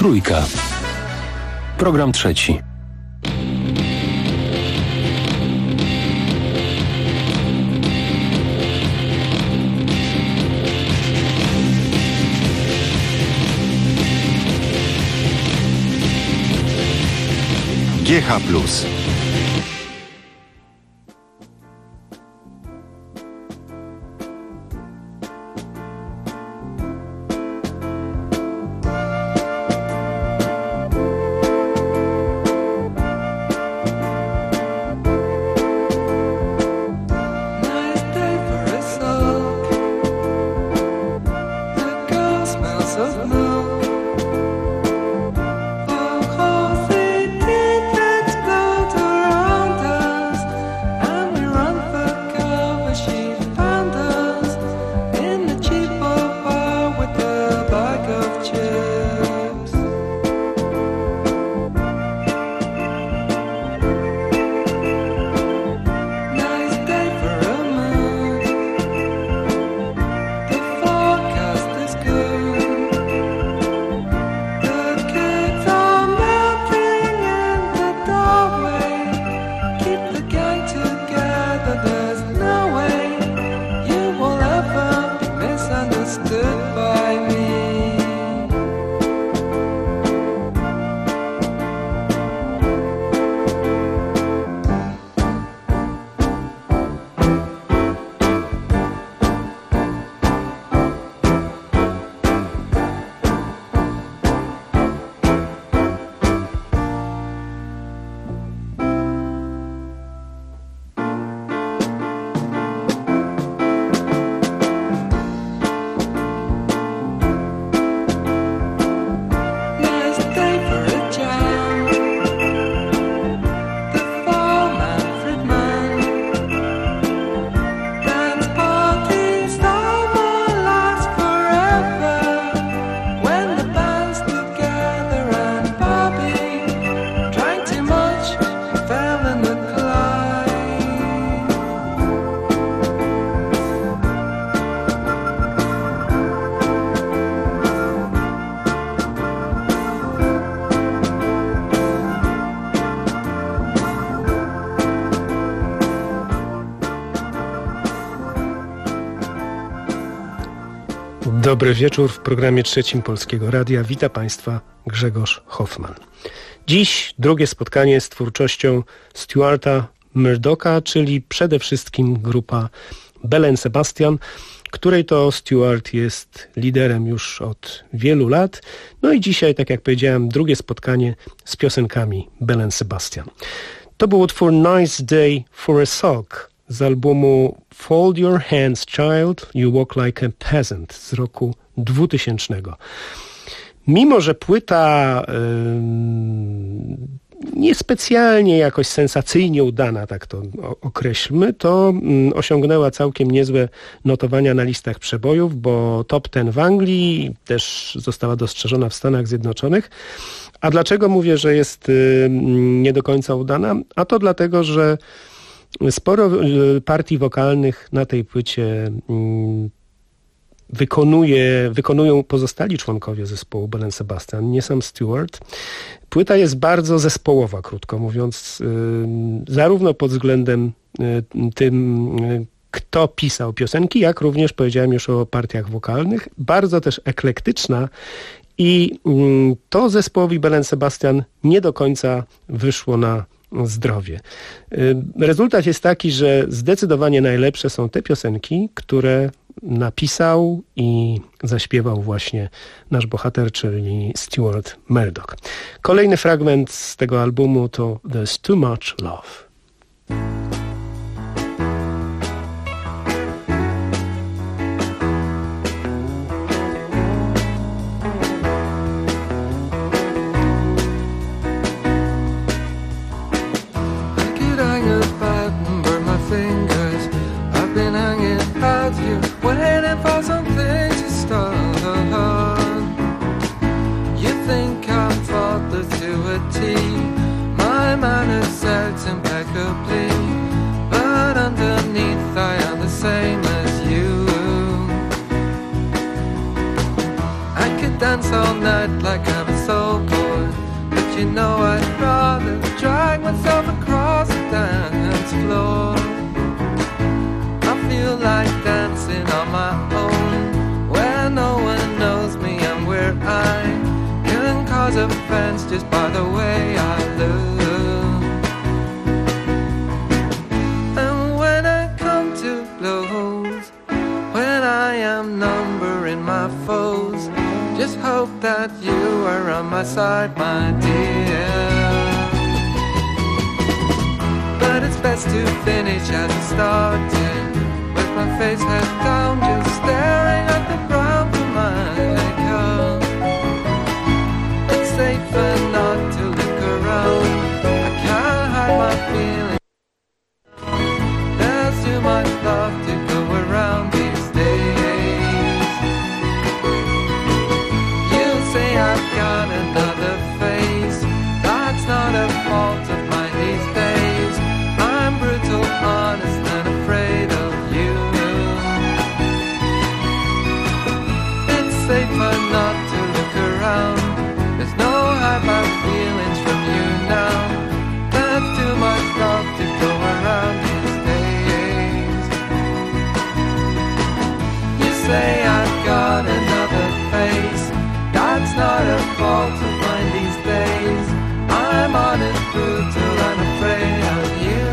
Trójka. Program trzeci. GH+. Dobry wieczór w programie trzecim Polskiego Radia. Wita Państwa Grzegorz Hoffman. Dziś drugie spotkanie z twórczością Stuarta Murdocha, czyli przede wszystkim grupa Belle and Sebastian, której to Stuart jest liderem już od wielu lat. No i dzisiaj, tak jak powiedziałem, drugie spotkanie z piosenkami Belle and Sebastian. To był utwór Nice Day for a Sock z albumu Fold Your Hands Child, You Walk Like a Peasant z roku 2000. Mimo że płyta niespecjalnie jakoś sensacyjnie udana, tak to określmy, to osiągnęła całkiem niezłe notowania na listach przebojów, bo top 10 w Anglii, też została dostrzeżona w Stanach Zjednoczonych. A dlaczego mówię, że jest nie do końca udana? A to dlatego, że sporo partii wokalnych na tej płycie wykonują pozostali członkowie zespołu Belle and Sebastian, nie sam Stuart. Płyta jest bardzo zespołowa, krótko mówiąc, zarówno pod względem tym, kto pisał piosenki, jak również powiedziałem już o partiach wokalnych. Bardzo też eklektyczna i to zespołowi Belle and Sebastian nie do końca wyszło na zdrowie. Rezultat jest taki, że zdecydowanie najlepsze są te piosenki, które napisał i zaśpiewał właśnie nasz bohater, czyli Stuart Murdoch. Kolejny fragment z tego albumu to There's Too Much Love. Dance all night like I'm a soul just by the way I look. And when I come to blows, when I am numbering my foes, just hope that you are on my side, my dear. But it's best to finish as it started, with my face head down, just staring at the ground for my makeup. It's safer not to look around, I can't hide my feelings. There's too much love to go around these days. You say I've got another face, that's not a fault of mine these days. I'm brutal, honest, and afraid of you. It's safer not to look around, there's no hide my feelings from you now. There's too much love to go around these days. You say I've got another face, that's not a fault of mine these days. I'm honest, brutal, and afraid of you.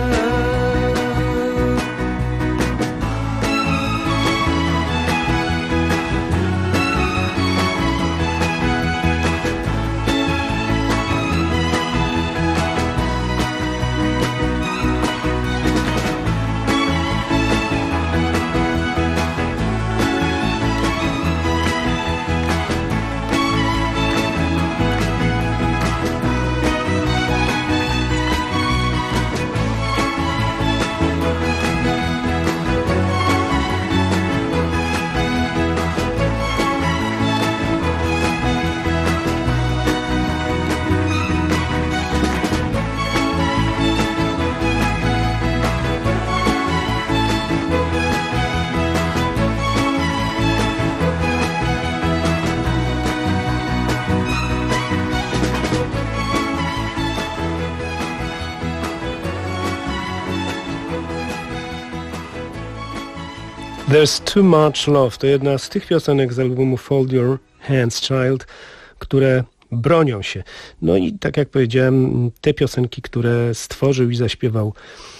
There's Too Much Love to jedna z tych piosenek z albumu Fold Your Hands Child, które bronią się. No i tak jak powiedziałem, te piosenki, które stworzył i zaśpiewał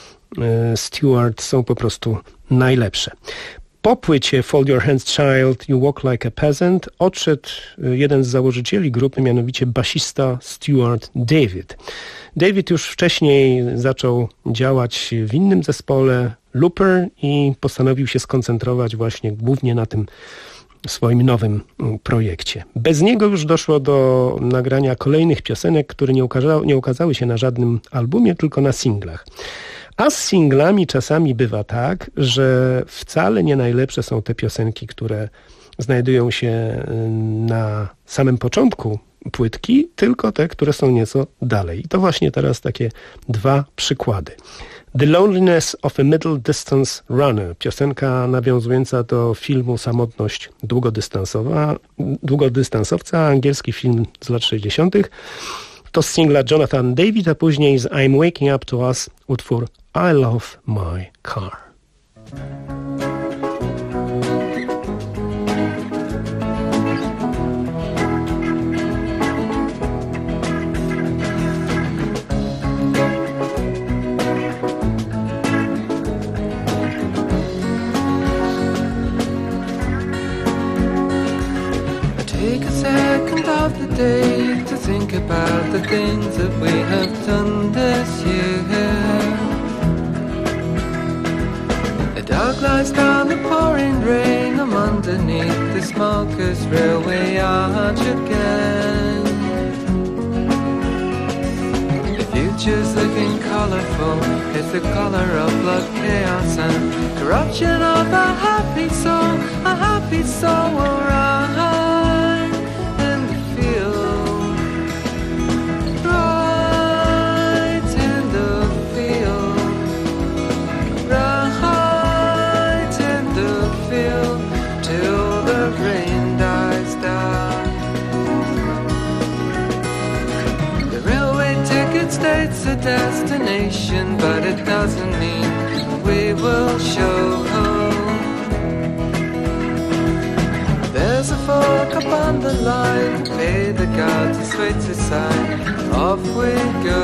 Stewart, są po prostu najlepsze. Po płycie Fold Your Hands Child, You Walk Like a Peasant odszedł jeden z założycieli grupy, mianowicie basista Stuart David. David już wcześniej zaczął działać w innym zespole, Looper, i postanowił się skoncentrować właśnie głównie na tym swoim nowym projekcie. Bez niego już doszło do nagrania kolejnych piosenek, które nie ukazały się na żadnym albumie, tylko na singlach. A z singlami czasami bywa tak, że wcale nie najlepsze są te piosenki, które znajdują się na samym początku płytki, tylko te, które są nieco dalej. I to właśnie teraz takie dwa przykłady. The Loneliness of a Middle Distance Runner, piosenka nawiązująca do filmu Samotność długodystansowca, angielski film z lat 60. To z singla Jonathan David, a później z I'm Waking Up to Us utwór I Love My Car. Take a second of the day to think about the things that we have done this year. The dog lies down the pouring rain, I'm underneath the smokers' railway arch again. The future's looking colourful, it's the colour of blood, chaos and corruption of a happy soul will rise. It's a destination, but it doesn't mean we will show home. There's a fork up on the line, pay the guard to wait to sign. Off we go.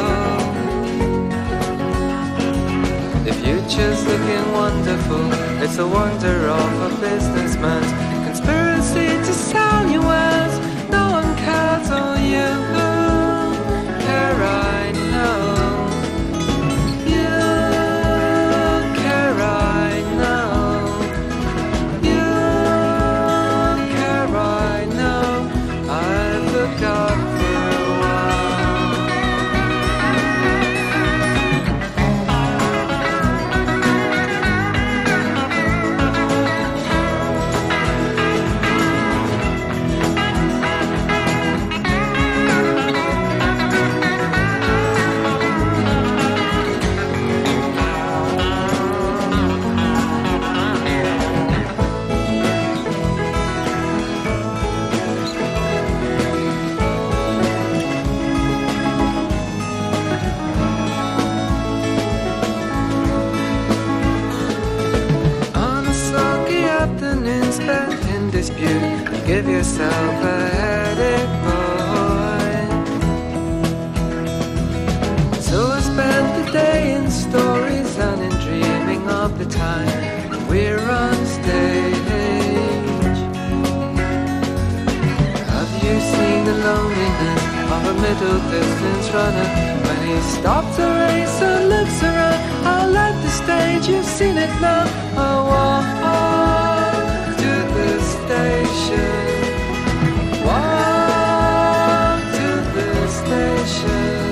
The future's looking wonderful. It's a wonder of a businessman's conspiracy to sell you as no one cares on you. Care I know. You care I know. You care I know. I forgot for a while. Give yourself a headache, boy. So I spent the day in stories and in dreaming of the time we're on stage. Have you seen the loneliness of a middle distance runner when he stops a race and looks around? I'll let the stage, you've seen it now. I walk to the station. Walk to the station.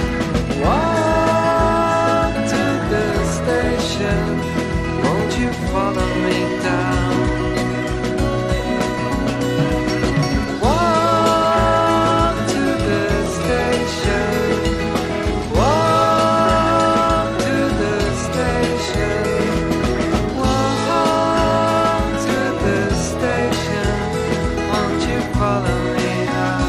Walk to the station. Won't you follow me down? Walk to the station. Walk to the station. Walk to the station. Won't you follow me now?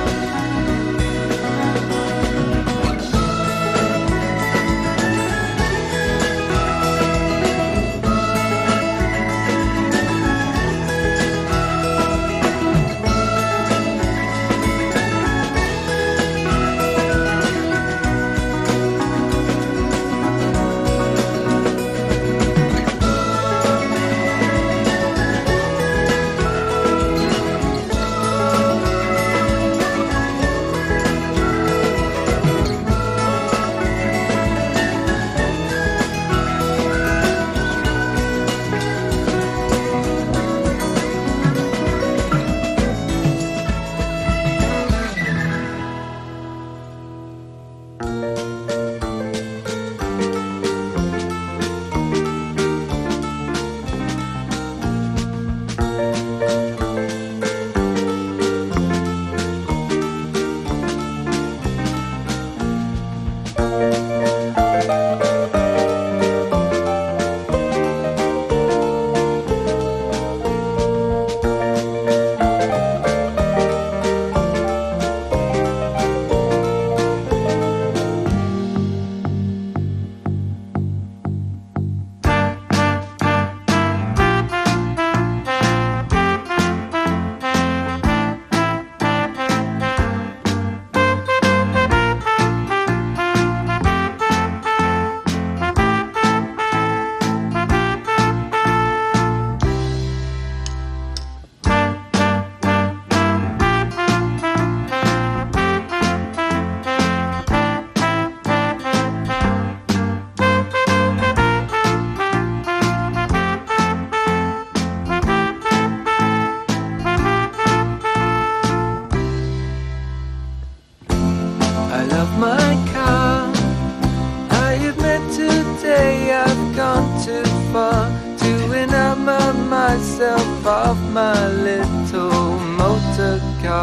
myself off my little motor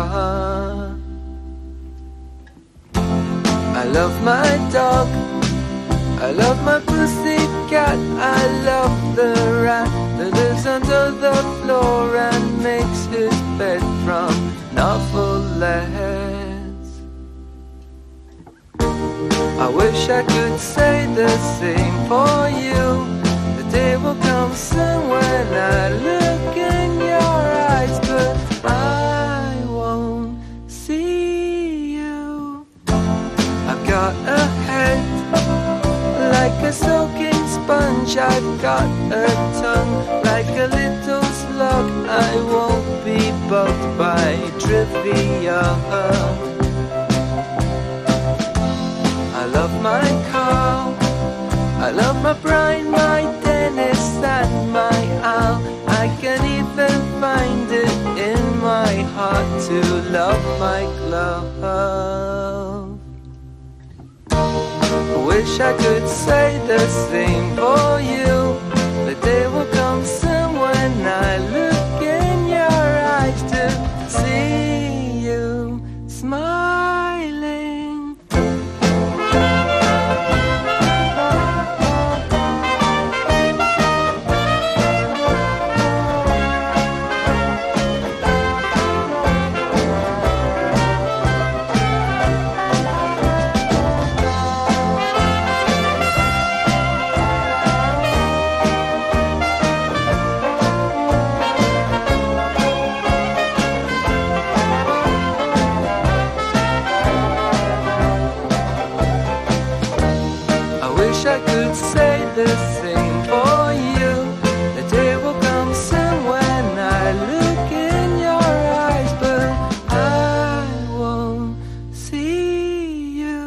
car. I love my dog, I love my pussycat, I love the rat that lives under the floor and makes his bed from novelettes. I wish I could say the same for you. The day will come soon when I look in your eyes, but I got a head like a soaking sponge. I've got a tongue like a little slug. I won't be bugged by trivia. I love my car, I love my Brian, my Dennis and my Al. I can even find it in my heart to love my glove. I wish I could say the same for you. The day will come soon when I look in your eyes to see you smiling. I could say the same for you. The day will come soon when I look in your eyes, but I won't see you.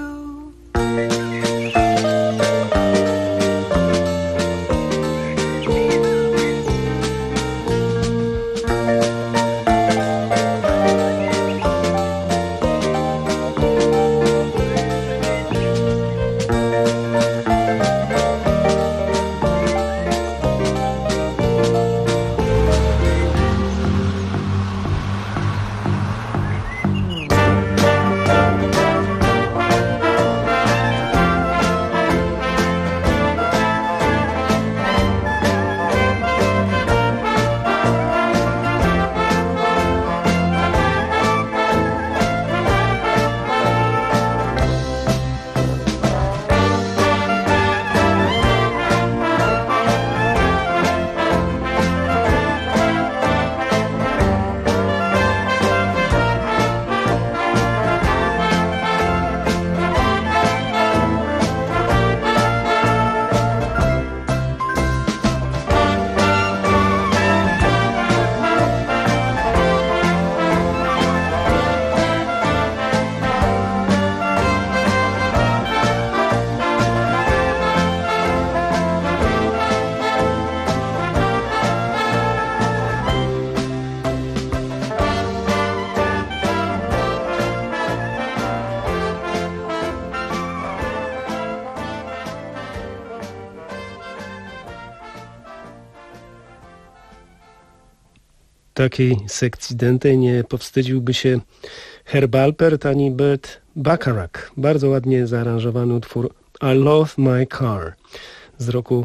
Takiej sekcji dętej nie powstydziłby się Herb Alpert ani Burt Bacharach. Bardzo ładnie zaaranżowany utwór I Love My Car z roku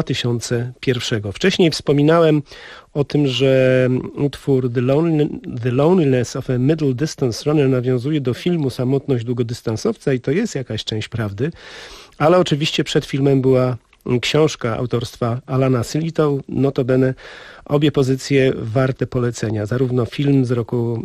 2001. Wcześniej wspominałem o tym, że utwór The Loneliness of a Middle Distance Runner nawiązuje do filmu Samotność długodystansowca i to jest jakaś część prawdy, ale oczywiście przed filmem była książka autorstwa Alana Sillitoe, notabene obie pozycje warte polecenia, zarówno film z roku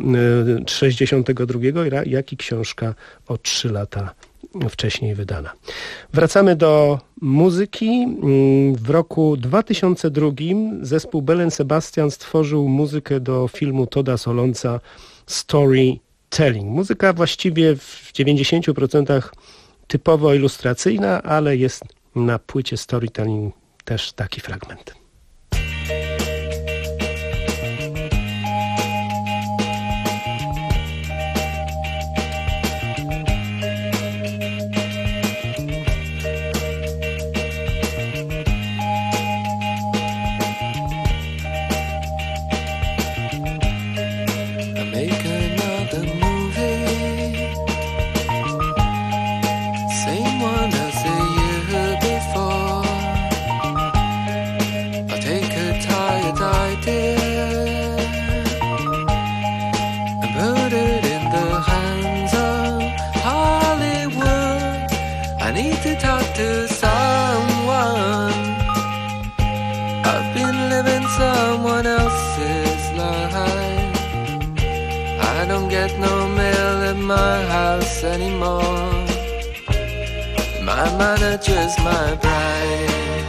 1962, jak i książka o 3 lata wcześniej wydana. Wracamy do muzyki. W roku 2002 zespół Belle & Sebastian stworzył muzykę do filmu Todda Solondza Storytelling. Muzyka właściwie w 90% typowo ilustracyjna, ale jest na płycie Storytelling też taki fragment. Someone else's life. I don't get no mail at my house anymore. My manager's my bride.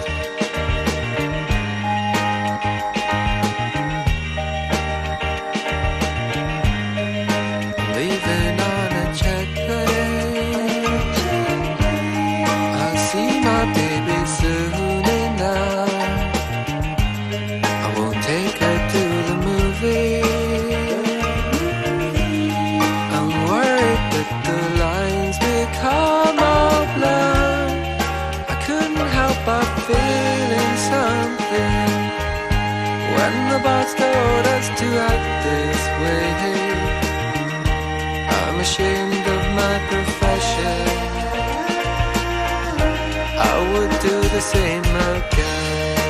Leaving on a checklist. I'll see my baby soon enough. I won't take her to the movies. I'm worried that the lines become all blurred. I couldn't help but feeling something when the boss told us to act this way. I'm ashamed of my profession. I would do the same again.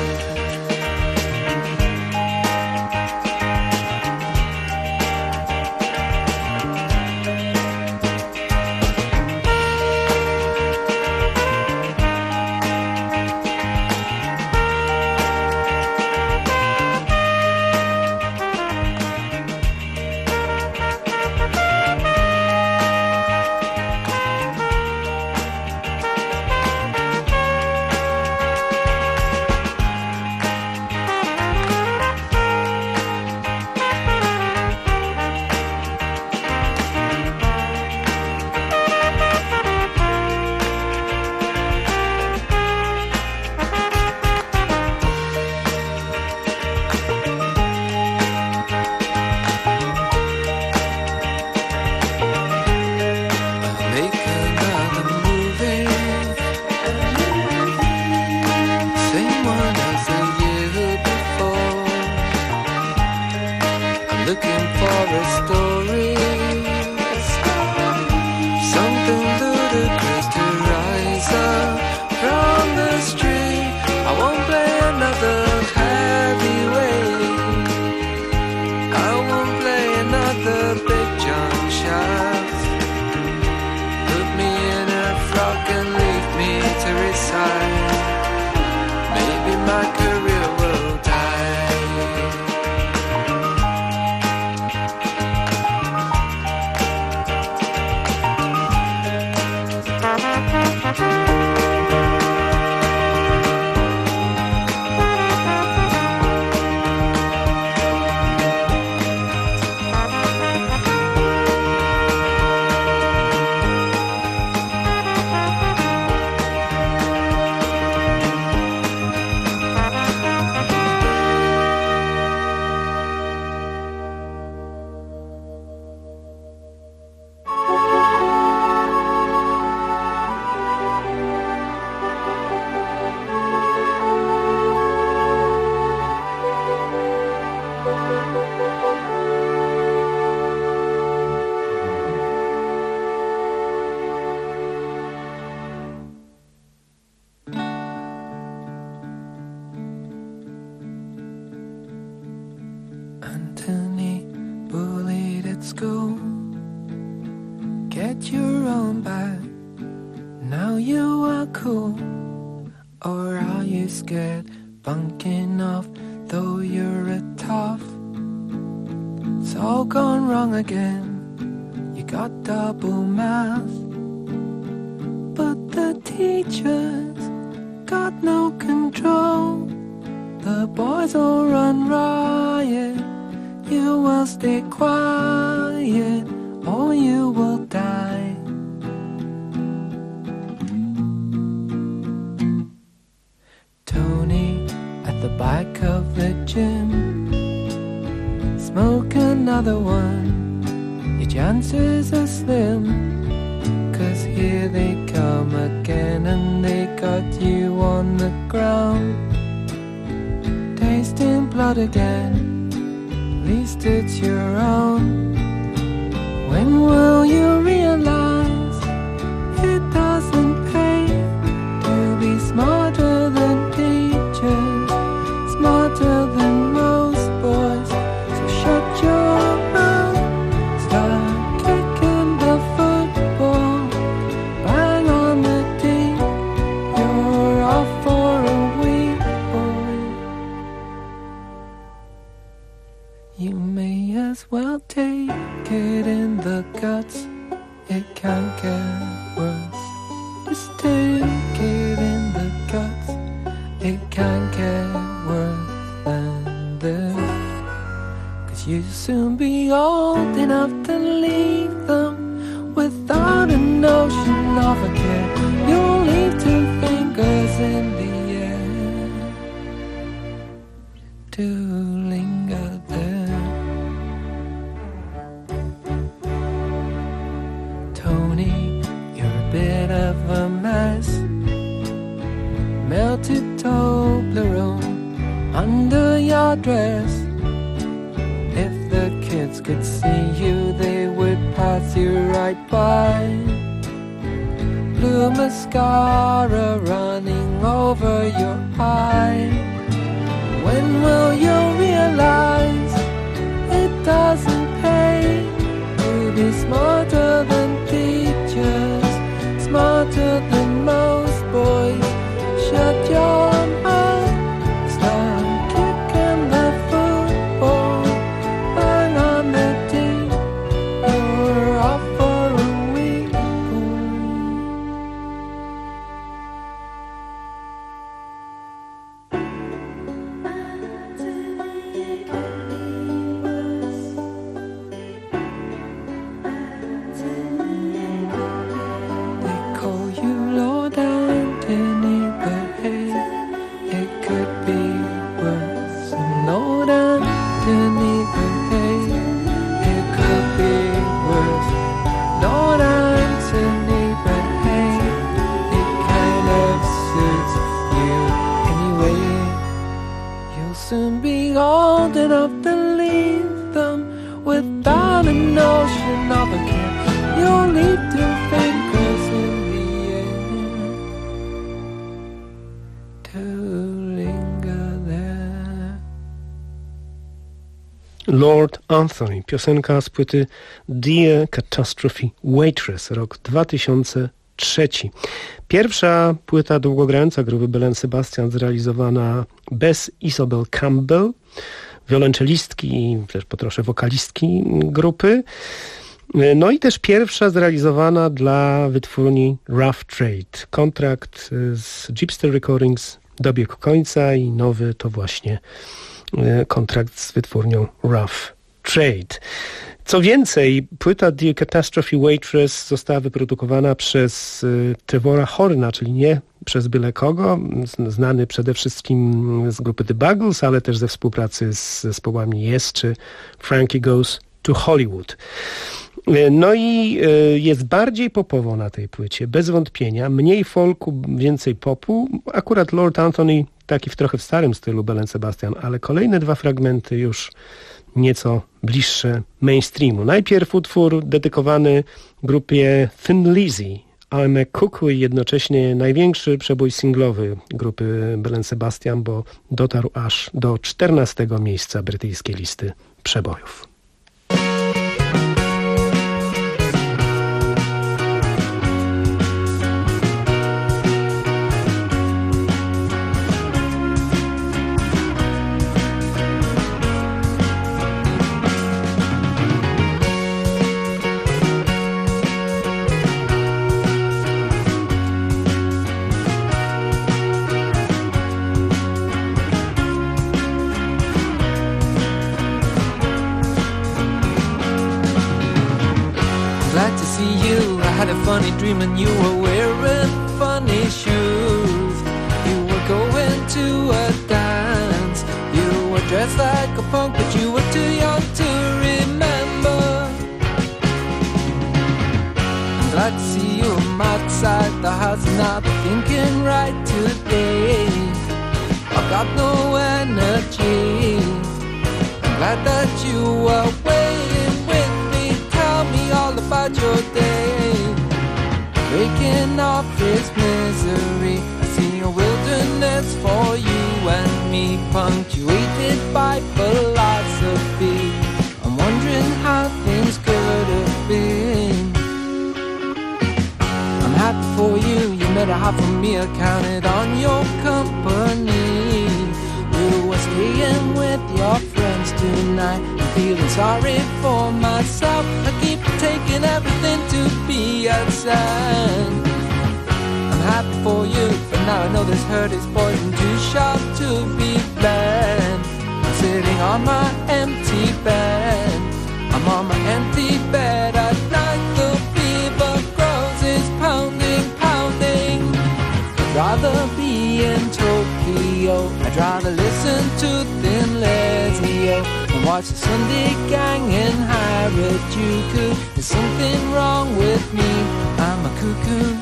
Looking for a story, something ludicrous to rise up from the street. I won't play another heavyweight. I won't play another Big John Shaft. Put me in a frock and leave me to recite. Maybe my career will die. Anthony, bullied at school. Get your own back. Now you are cool. Or are you scared? Bunking off, though you're a tough. It's all gone wrong again. You got double math. But the teachers got no control. The boys all run riot. You will stay quiet or you will die. Tony at the back of the gym. Smoke another one. Your chances are slim. 'Cause here they come again and they got you on the ground. Tasting blood again. At least it's your own. When will you realize it doesn't pay to be smarter than teachers, smarter than most boys? So shut your mouth, start kicking the football, bang on the tee. You're off for a week, boy. You may as well take it in the guts. can't get worse than this. 'Cause you'll soon be old enough to leave them without a notion of a care. You'll leave 2 fingers in the air to linger there. Tony, you're a bit of a mess. Melted Toblerone under your dress. If the kids could see you, they would pass you right by. Blue mascara running over your eye. When will you realize it doesn't pay to be smarter than teachers, smarter than most boys? Shut your mouth, start kicking the football, bang on the team, you're off for a week, They call you Lord Anthony, but hey, it could be worse. Lord Anthony, but hey, it could be worse. Lord Anthony, but hey, it kind of suits you anyway. You'll soon be old enough to leave them without a notion of a care. You'll leave 2 fingers in the air to linger there. Lord Anthony, piosenka z płyty Dear Catastrophe Waitress, rok 2003. Pierwsza płyta długogrająca grupy Belle Sebastian zrealizowana bez Isobel Campbell, wiolonczelistki i też po trosze wokalistki grupy. No i też pierwsza zrealizowana dla wytwórni Rough Trade. Kontrakt z Gipster Recordings dobiegł końca i nowy to właśnie kontrakt z wytwórnią Rough Trade. Co więcej, płyta The Catastrophe Waitress została wyprodukowana przez Trevora Horna, czyli nie przez byle kogo, znany przede wszystkim z grupy The Buggles, ale też ze współpracy z zespołami Yes czy Frankie Goes to Hollywood. No i jest bardziej popowo na tej płycie, bez wątpienia. Mniej folku, więcej popu. Akurat Lord Anthony taki trochę w starym stylu Belle Sebastian, ale kolejne 2 fragmenty już nieco bliższe mainstreamu. Najpierw utwór dedykowany grupie Thin Lizzy, I'm a Cuckoo i jednocześnie największy przebój singlowy grupy Belle Sebastian, bo dotarł aż do 14 miejsca brytyjskiej listy przebojów. Funny dreaming you were wearing funny shoes. You were going to a dance. You were dressed like a punk, but you were too young to remember. I'm glad to see you outside the house, not thinking right today. I've got no energy. I'm glad that you were waiting with me. Tell me all about your day. Breaking off this misery, I see a wilderness for you and me, punctuated by philosophy. I'm wondering how things could have been. I'm happy for you, you made a half for me, I counted on your company. You were staying with your friends tonight. I'm feeling sorry for myself. I keep taking everything to be a sign. I'm happy for you, but now I know this hurt is poison too sharp to be bled. I'm sitting on my empty bed. I'm on my empty bed at night. The fever grows, it's pounding, pounding. I'd rather be in Tokyo. I'd rather listen to Thin Lizzy-O and watch the Sunday Gang in Harajuku. There's something wrong with me, I'm a cuckoo.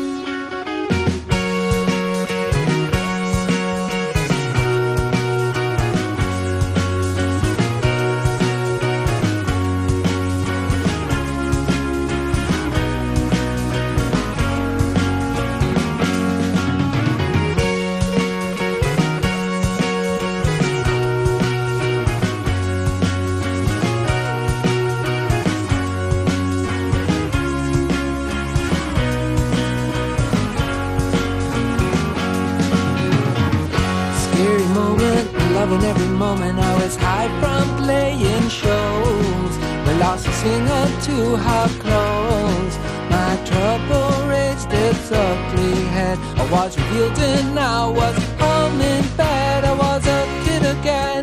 Loving every moment I was high from playing shows. We lost a singer to her clothes. My trouble raised its ugly head. I was revealed and I was home in bed. I was a kid again.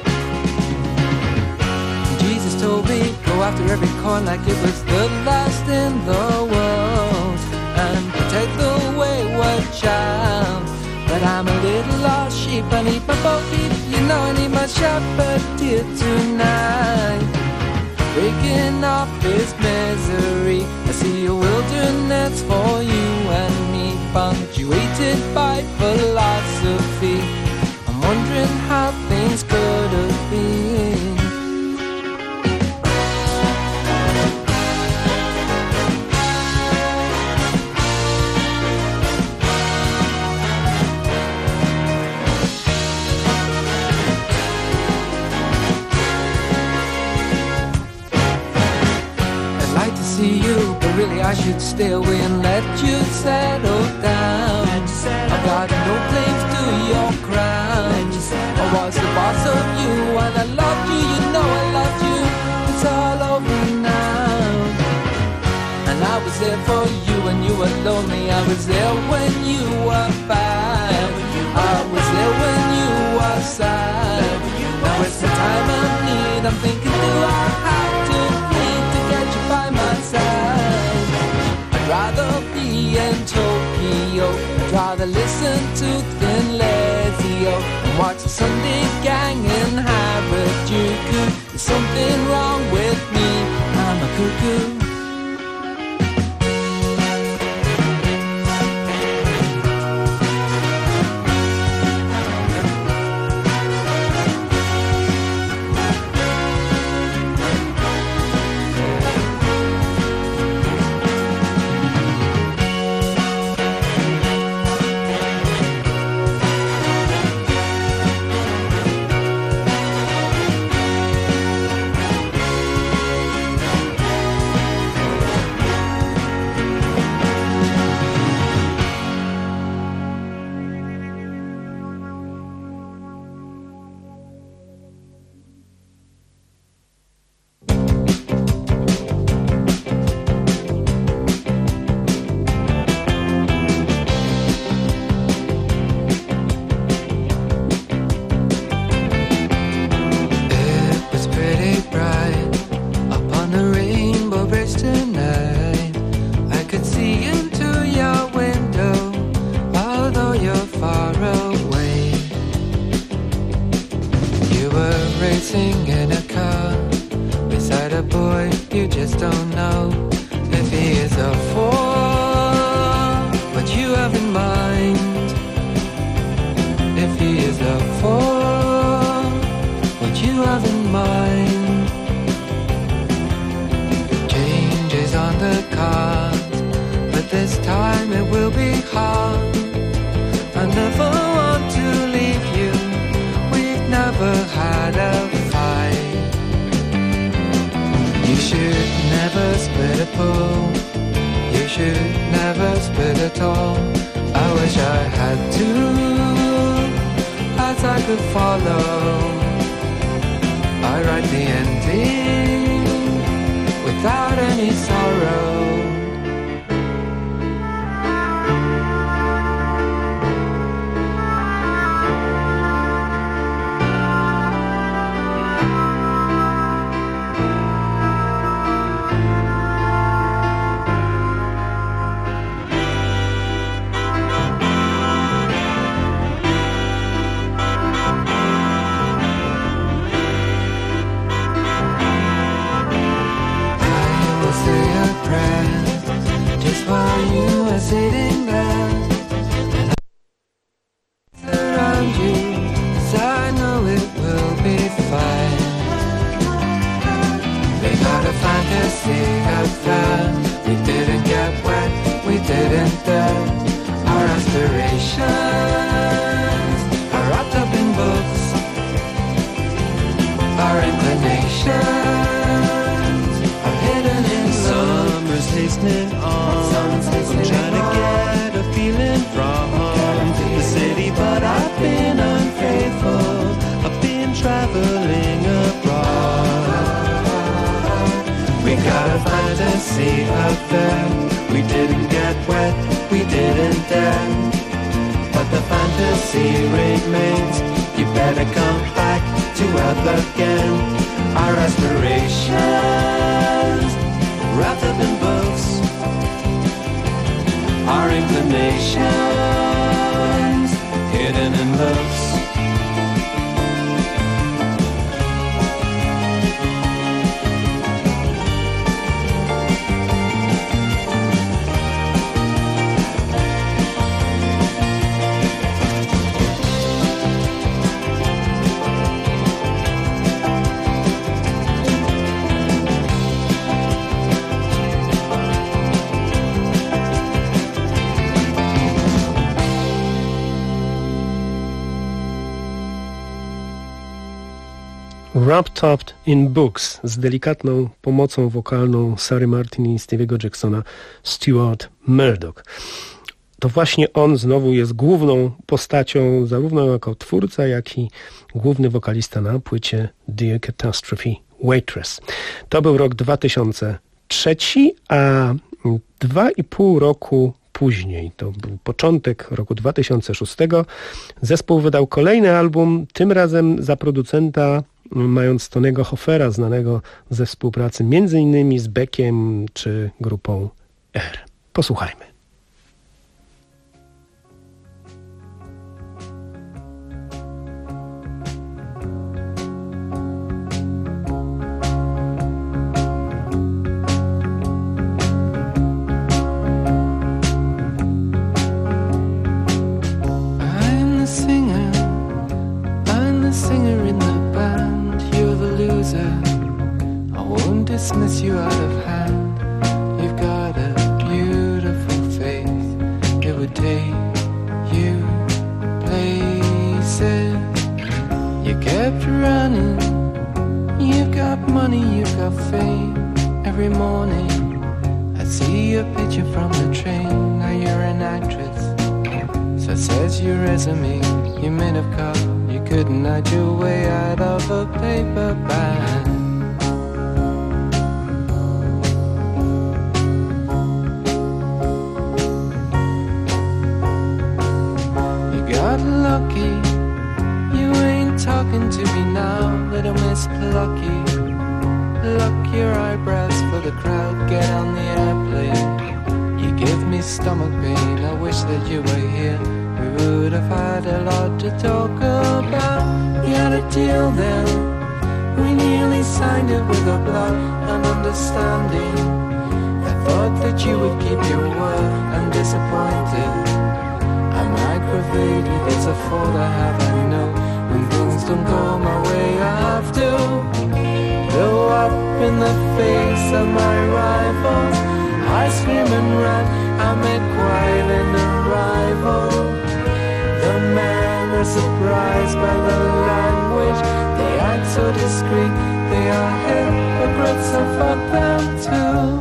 Jesus told me, go after every coin like it was the last in the world, and protect the wayward child. But I'm a little lost sheep, I need my bo peep. You know I need my shepherd dear tonight. Breaking up his misery, I see a wilderness for you and me, punctuated by philosophy. I'm wondering how things could have been. See you, but really I should stay away and let you settle down. I've got no claims to your crown. I was the boss of you and I loved you, you know I loved you. It's all over now. And I was there for you when you were lonely. I was there when you were bad. I was there when you were sad. Now it's the time I need. I'm thinking, do I have to bleed to get you by my side? I'd rather be in Tokyo. I'd rather listen to Thin Lizzy-O and watch the Sunday Gang in Harajuku. There's something wrong with me, I'm a cuckoo. Without any sorrow. fantasy affair. We didn't get wet, we didn't dare, but the fantasy remains. You better come back to earth again. Our aspirations, rather than books, our inclinations, hidden in books. Wrapped Up in Books z delikatną pomocą wokalną Sarah Martin i Stevie'ego Jacksona, Stuart Murdoch. To właśnie on znowu jest główną postacią, zarówno jako twórca, jak i główny wokalista na płycie Dear Catastrophe Waitress. To był rok 2003, a 2,5 roku później, to był początek roku 2006, zespół wydał kolejny album, tym razem za producenta mając Tonego Hoffera, znanego ze współpracy m.in. z Beckiem czy grupą R. Posłuchajmy. Dismiss you out of hand. You've got a beautiful face. It would take you places. You kept running. You've got money, you've got fame. Every morning I see your picture from the train. Now you're an actress, so says your resume. You may have caught, you couldn't hide your way out of a paper bag. Lucky, you ain't talking to me now, little Miss Plucky. Pluck your eyebrows for the crowd, get on the airplane. You give me stomach pain, I wish that you were here. We would have had a lot to talk about. We had a deal then, we nearly signed it with a blood and understanding. I thought that you would keep your word, I'm disappointed. I'm aggravated, it's a fault I have, I know. When things don't go my way, I have to blow up in the face of my rivals. I scream and run, I make quite an arrival. The men are surprised by the language. They act so discreet, they are hypocrites, so fuck them too.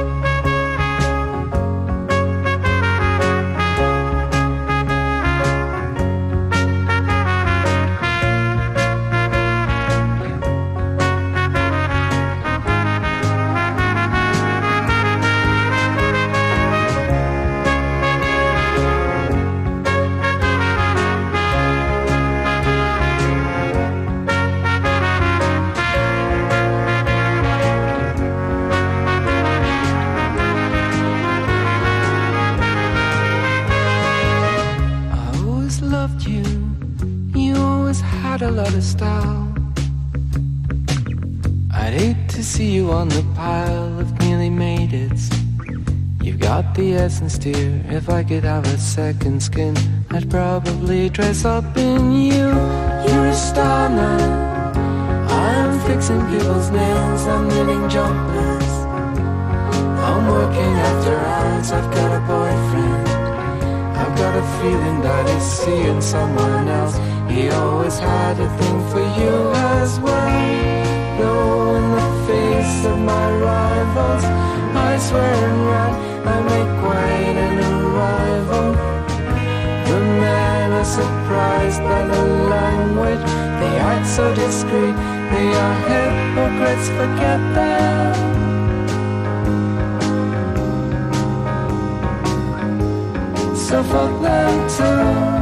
On the pile of nearly made it's. You've got the essence, dear. If I could have a second skin, I'd probably dress up in you. You're a star now. I'm fixing people's nails, I'm knitting jumpers. I'm working after hours, I've got a boyfriend. I've got a feeling that he's seeing someone else. He always had a thing for you as well. Blow in the face of my rivals, I swear and run, I make quite an arrival. The men are surprised by the language. They act so discreet, they are hypocrites, forget them. so fuck them too.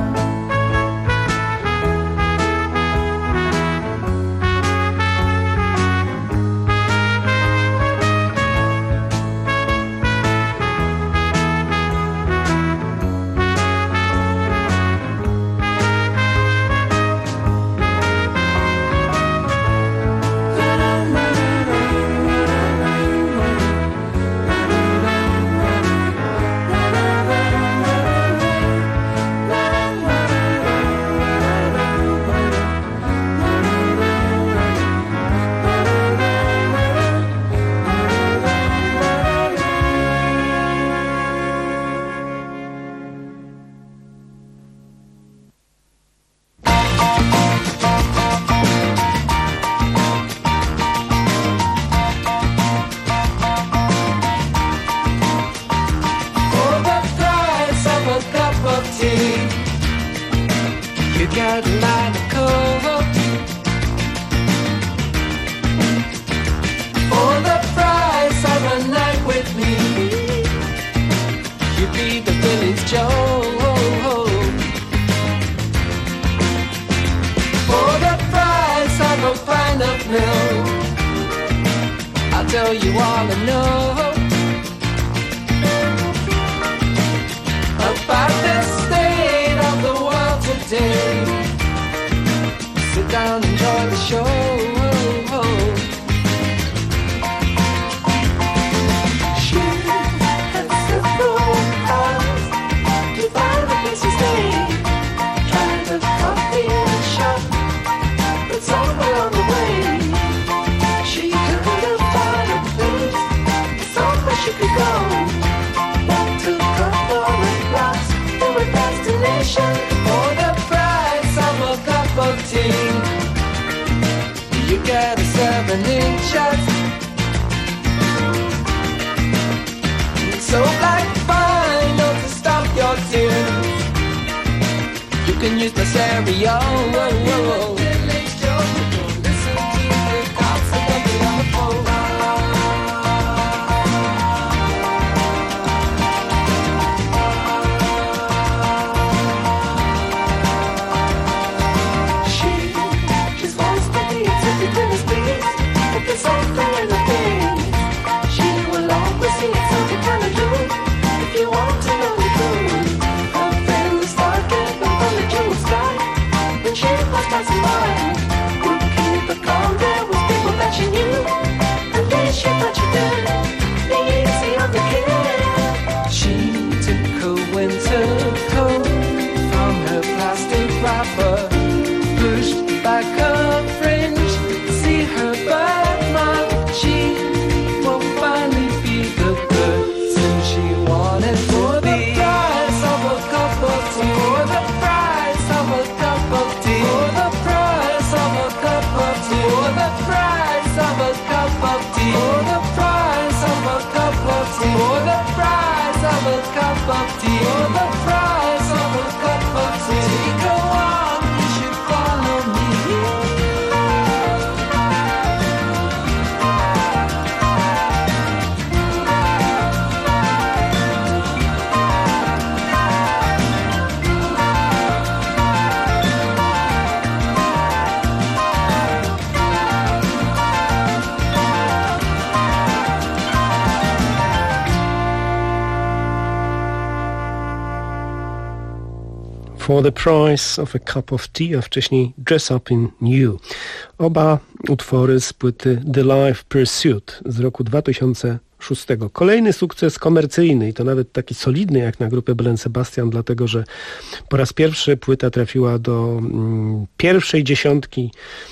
For the Price of a Cup of Tea, a wcześniej Dress Up in You. Oba utwory z płyty The Life Pursuit z roku 2006. Kolejny sukces komercyjny i to nawet taki solidny jak na grupę Belen Sebastian, dlatego że po raz pierwszy płyta trafiła do pierwszej dziesiątki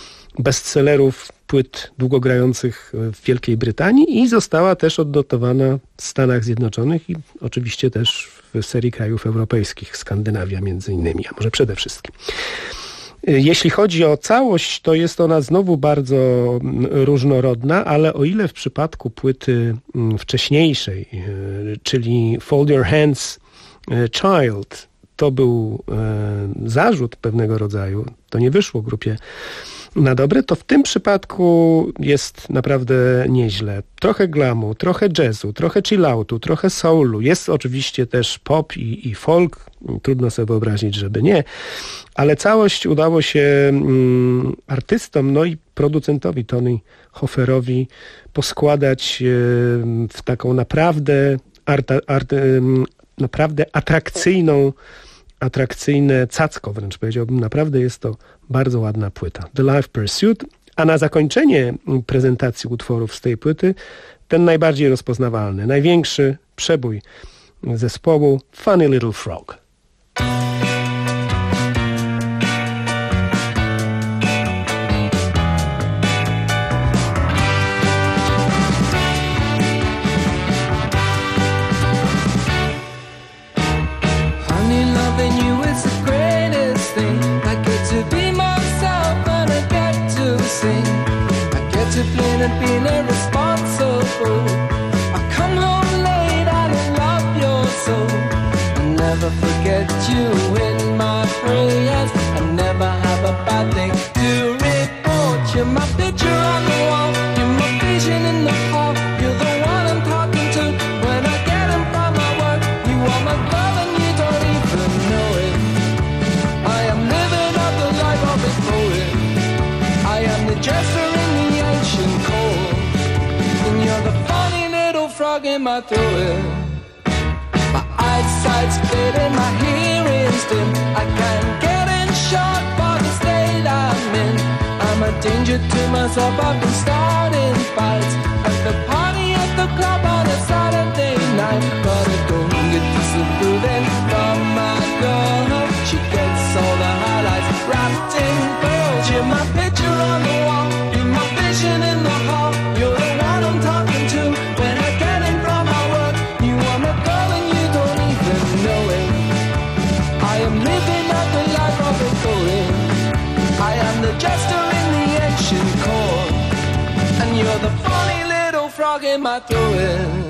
bestsellerów płyt długogrających w Wielkiej Brytanii i została też odnotowana w Stanach Zjednoczonych i oczywiście też w serii krajów europejskich, Skandynawia między innymi, a może przede wszystkim. Jeśli chodzi o całość, to jest ona znowu bardzo różnorodna, ale o ile w przypadku płyty wcześniejszej, czyli Fold Your Hands Child, to był zarzut pewnego rodzaju, to nie wyszło grupie na dobre, to w tym przypadku jest naprawdę nieźle. Trochę glamu, trochę jazzu, trochę chilloutu, trochę soulu. Jest oczywiście też pop i folk. Trudno sobie wyobrazić, żeby nie. Ale całość udało się artystom, no i producentowi Tony Hofferowi poskładać w taką naprawdę atrakcyjne cacko, wręcz powiedziałbym. Naprawdę jest to bardzo ładna płyta. The Life Pursuit. A na zakończenie prezentacji utworów z tej płyty ten najbardziej rozpoznawalny, największy przebój zespołu Funny Little Frog. Being irresponsible, I come home late, I love your soul. I never forget you in my prayers. I never have a bad thing to report. You're my picture on the wall, you're my vision in the hall. You're the one I'm talking to when I get in from my work. You are my love and you don't even know it. I am living out the life of a poet. I am the jester in the ancient cold, and you're the funny little frog in my throat. My eyesight's fading, my hearing's dim. I can't get in shot for the state I'm in. I'm a danger to myself, I've been starting fights at the party at the club on a Saturday night. But I don't get disapproving from my girl. She gets all the highlights wrapped in pearls. You're my picture on the wall, you're my vision in the hall. You're the one I'm talking to when I get in from my work. You are my girl and you don't even know it. I am living out the life of a poet. I am the jester in the ancient court, and you're the funny little frog in my throat.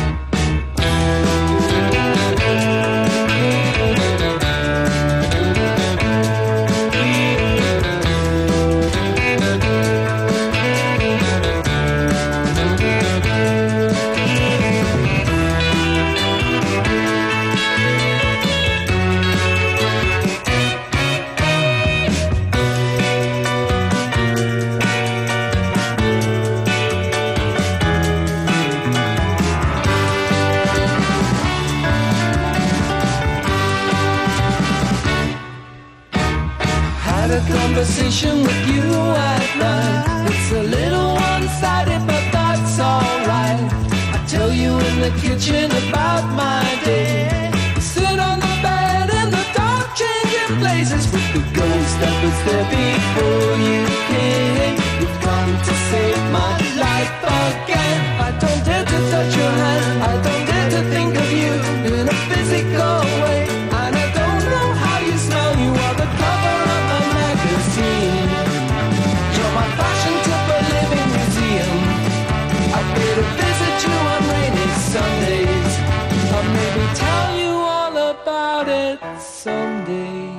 Conversation with you at night. It's a little one-sided, but that's alright. I tell you in the kitchen about my day. Sit on the bed in the dark, changing places with the ghost that was there before you came. You've come to save my life again. I don't dare to touch your hand, I don't dare to think of you in a physical way. And I don't know how you smell, you are the cover of my magazine. You're my fashion tip, a living museum. I pay to visit you on rainy Sundays. Or maybe tell you all about it someday.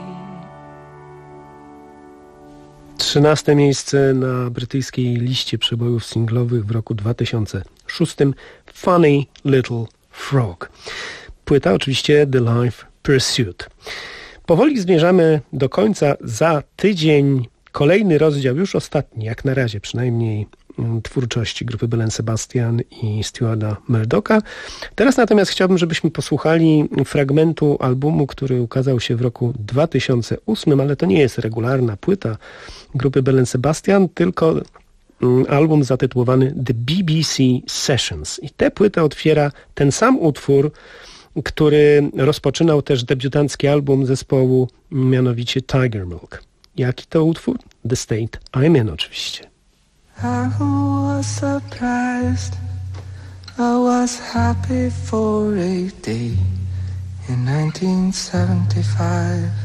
13. miejsce na brytyjskiej liście przebojów singlowych w roku 2006. Funny Little Frog. Płyta oczywiście The Life Pursuit. Powoli zmierzamy do końca. Za tydzień kolejny rozdział, już ostatni, jak na razie przynajmniej, twórczości grupy Belle Sebastian i Stuarta Murdocha. Teraz natomiast chciałbym, żebyśmy posłuchali fragmentu albumu, który ukazał się w roku 2008, ale to nie jest regularna płyta grupy Belle Sebastian, tylko album zatytułowany The BBC Sessions. I tę płytę otwiera ten sam utwór, który rozpoczynał też debiutancki album zespołu, mianowicie Tiger Milk. Jaki to utwór? The State I'm In oczywiście. I was surprised, I was happy for a day in 1975.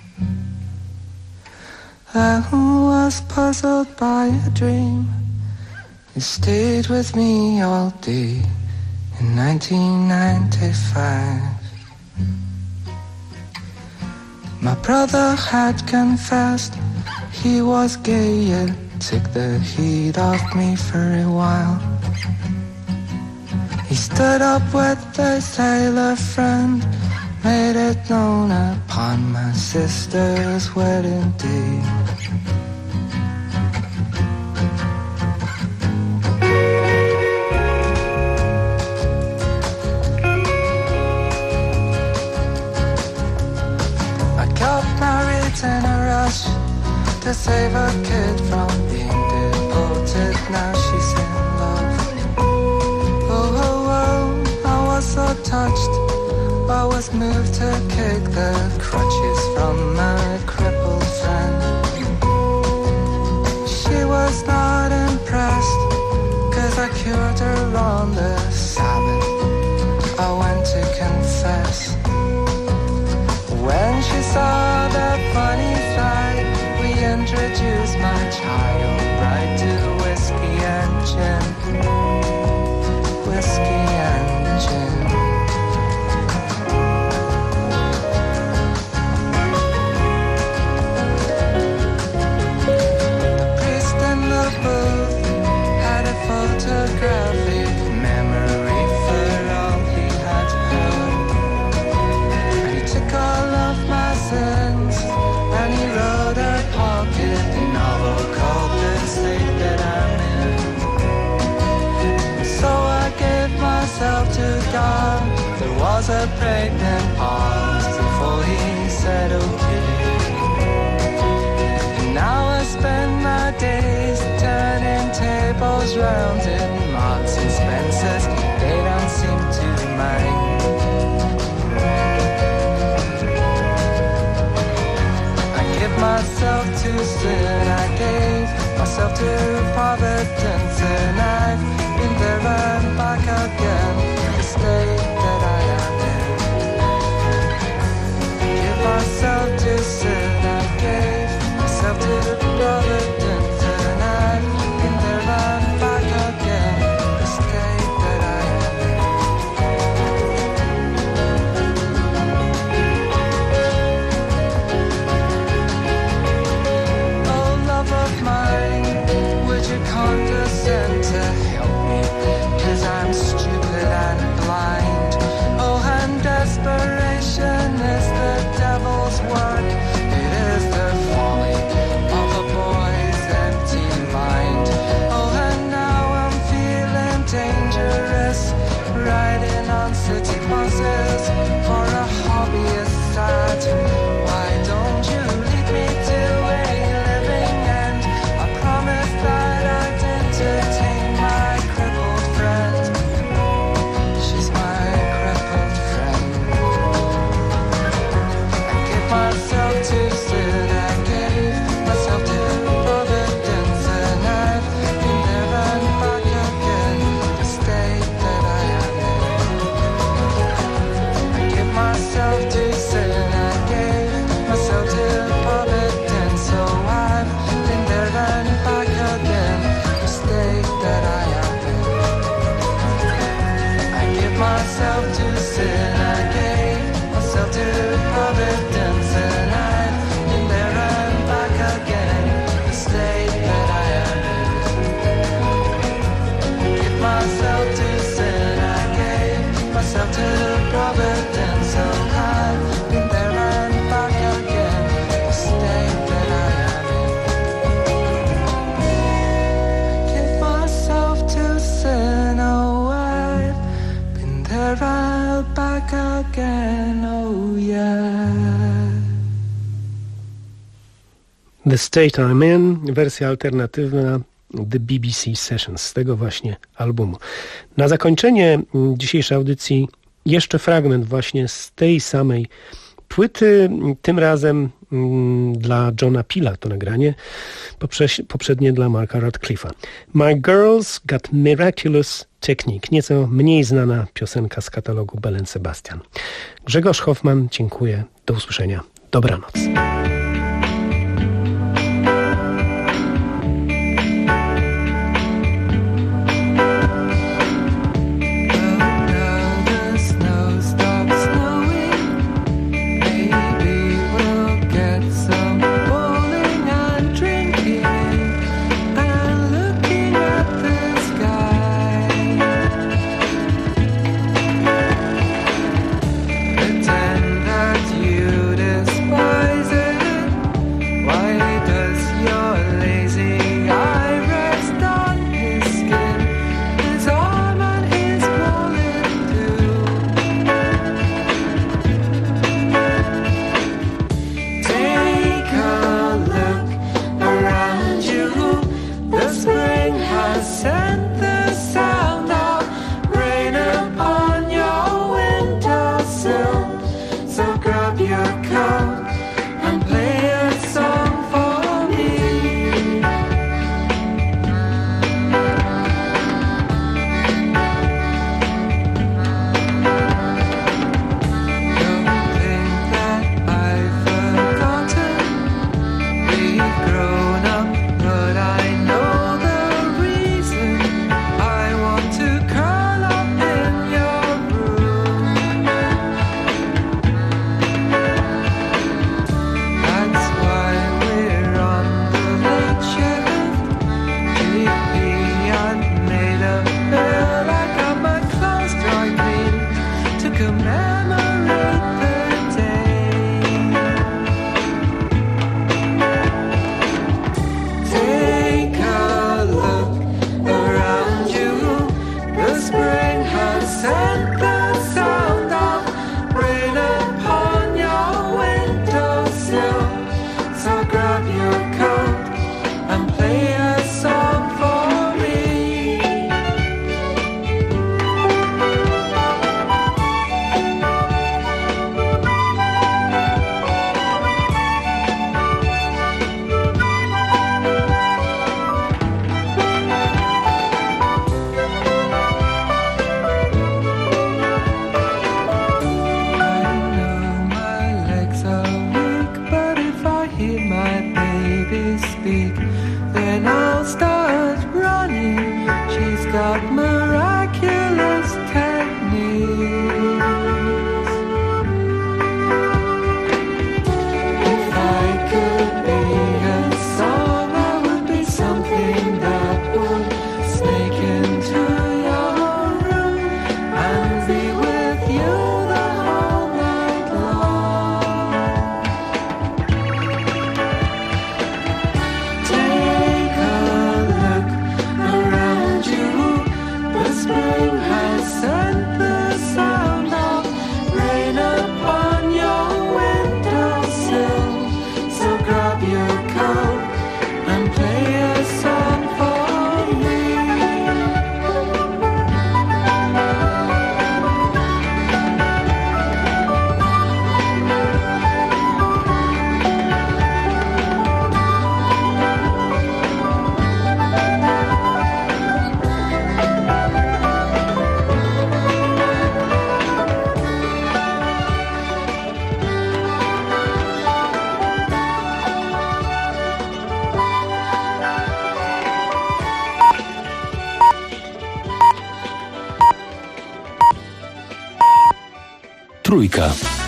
I was puzzled by a dream, it stayed with me all day in 1995. My brother had confessed He was gay, it took the heat off me for a while. He stood up with a sailor friend, made it known upon my sister's wedding day. I got married in a rush to save a kid from being deported. Now she's in love. Oh, oh, oh, I was so touched. I was moved to kick the crutches from my crippled friend. She was not impressed, 'cause I cured her on the Sabbath. I went to confess. When she saw the funny side, we introduced my child bride to whiskey and gin. Whiskey and gin. The priest in the booth had a photographic memory for all he had heard. And he took all of my sins and he wrote a pocket novel called The State That I'm In. So I gave myself to God. There was a pregnant pause before he said okay. And now I spend my days turning tables round in Marks and Spencer's. They don't seem to mind. I give myself to sin, I gave myself to providence, and I've been there and back again, the state that I am in. I give myself to sin, I gave myself to providence, and I've been there and back again, the state that I am in. Oh, love of mine, would you condescend to help me? 'Cause I'm stupid and blind. Oh, and desperation is the devil's work. It is the folly of a boy's empty mind. Oh, and now I'm feeling dangerous, riding on city buses for a hobbyist sad. Why don't you lead me to a living end? I promised that I'd entertain my crippled friend. She's my crippled friend. I gave myself to sin, I gave myself to providence, and I've been there and back again, the state that I am in. I gave myself to sin, I gave myself to providence, so I've been there and back again, the state that I am in. I gave myself to sin, I gave myself to providence, and I've been there and back again, the state that I am in. I gave myself to sin, I gave myself to providence, so I've been there and back again, the state that I am in. I give myself to sin, oh, I've been there and back again, oh yeah. The State I'm In, wersja alternatywna The BBC Sessions, z tego właśnie albumu. Na zakończenie dzisiejszej audycji jeszcze fragment właśnie z tej samej płyty, tym razem dla Johna Peela to nagranie, poprzednie dla Marka Radcliffe'a. My Girl's Got Miraculous Technique, nieco mniej znana piosenka z katalogu Belen Sebastian. Grzegorz Hoffman, dziękuję, do usłyszenia, dobranoc. Maybe we'll get some bowling and drink. baby speak, then I'll start running. She's got miraculous techniques. If I could be a song, I would be something that would sneak into your room and be with you the whole night long. Take a look around you. The spring has sent the sound of rain upon your windowsill. So grab your coat and play a song for me. Trójka.